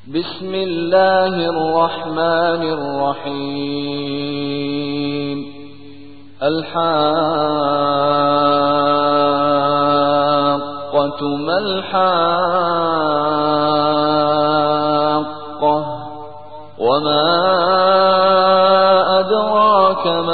بسم الله الرحمن الرحيم. الحاقة ما الحاقة وما أدراك ما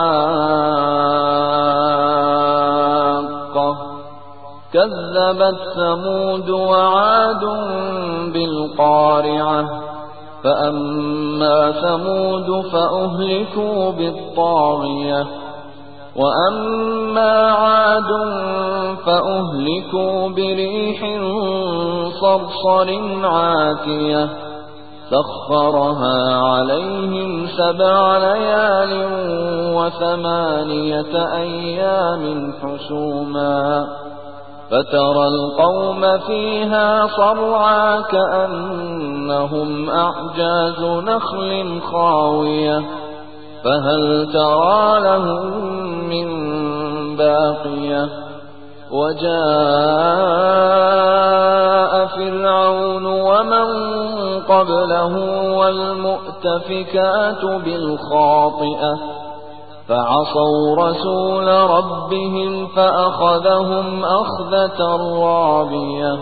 الحاقة كذبت ثمود وعاد بالقارعة فأما ثمود فأهلكوا بالطاغية وأما عاد فأهلكوا بريح صرصر عاتية سخرها عليهم 7 ليال و8 أيام حسوما فترى القوم فيها صرعى كأنهم أعجاز نخل خاوية فهل ترى لهم من باقية وجاء فرعون ومن قبله والمؤتفكات بالخاطئة فعصوا رسول ربهم فأخذهم أخذة رابية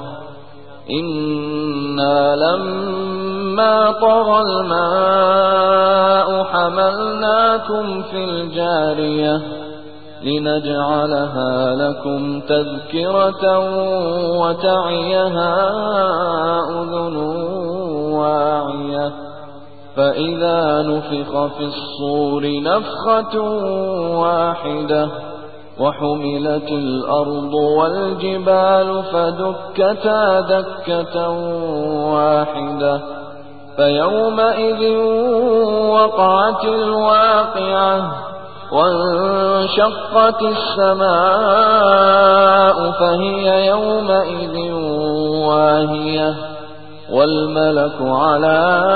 إنا لما طغى الماء حملناكم في الجارية لنجعلها لكم تذكرة وتعيها أذن واعية فإذا نفخ في الصور نفخة واحدة وحملت الأرض والجبال فدكتا دكة واحدة فيومئذ وقعت الواقعة وانشقت السماء فهي يومئذ واهية والملك على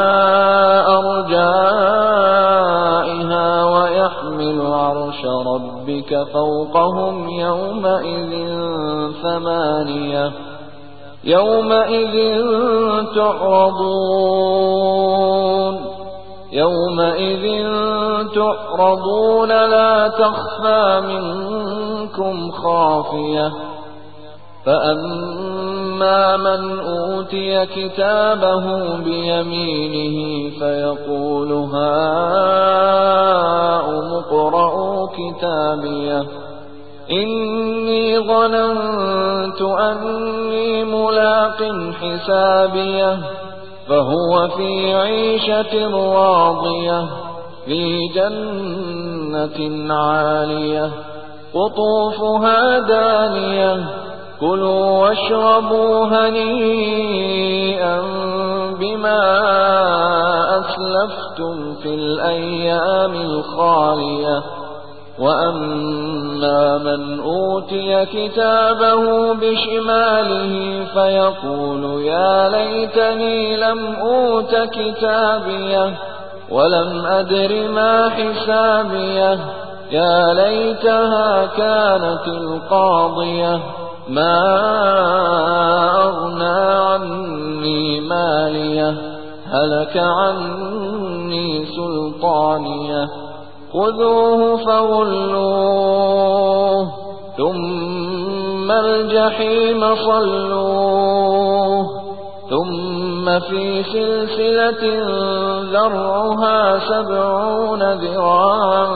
أرجائها ويحمل عرش ربك فوقهم يومئذ 8 يومئذ تعرضون لا تخفى منكم خافية فأما من أوتي كتابه بيمينه فيقول هاؤم اقرءوا كتابيه إني ظننت أني ملاق حسابيه فهو في عيشة راضية في جنة عالية قطوفها دانية كلوا واشربوا هنيئا بما أسلفتم في الأيام الخالية وأما من أوتي كتابه بشماله فيقول يا ليتني لم أوت كتابيه ولم أدر ما حسابيه يا ليتها كانت القاضية ما أغنى عني ماليه هلك عني سلطانيه خذوه فغلوه ثم الجحيم صلوه ثم في سلسلة ذرعها 70 ذراعا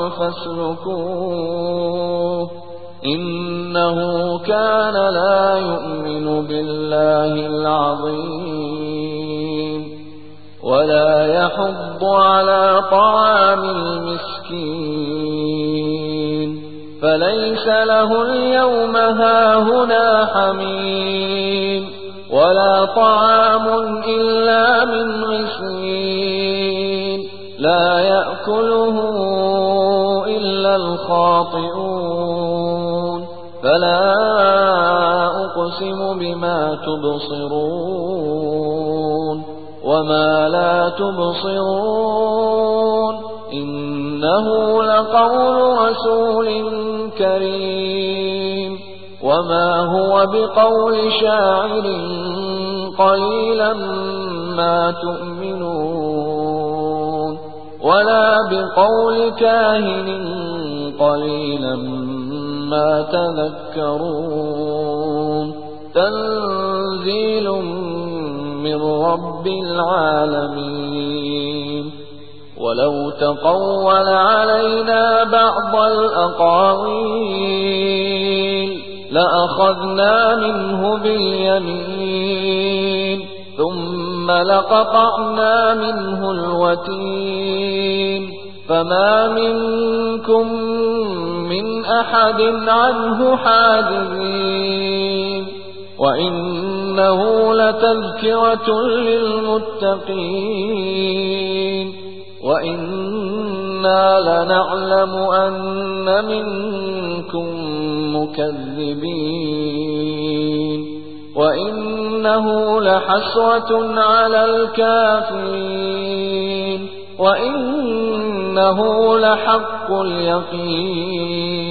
فاسلكوه إنه كان لا يؤمن بالله العظيم ولا يحض على طعام المسكين فليس له اليوم هاهنا حميم ولا طعام إلا من غسلين لا يأكله إلا الخاطئون فلا أقسم بما تبصرون وما لا تبصرون إنه لقول رسول كريم وما هو بقول شاعر قليلا ما تؤمنون ولا بقول كاهن قليلا ما تذكرون تنزيل من رب العالمين ولو تقول علينا بعض الأقاويل لأخذنا منه باليمين ثم لقطعنا منه الوتين فما منكم من أحد عنه حاجزين وإنه لتذكرة للمتقين وإنا لنعلم أن منكم مكذبين وإنه لحسرة على الكافرين وإنه لحق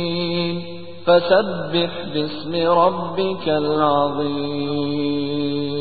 اليقين فسبح باسم ربك العظيم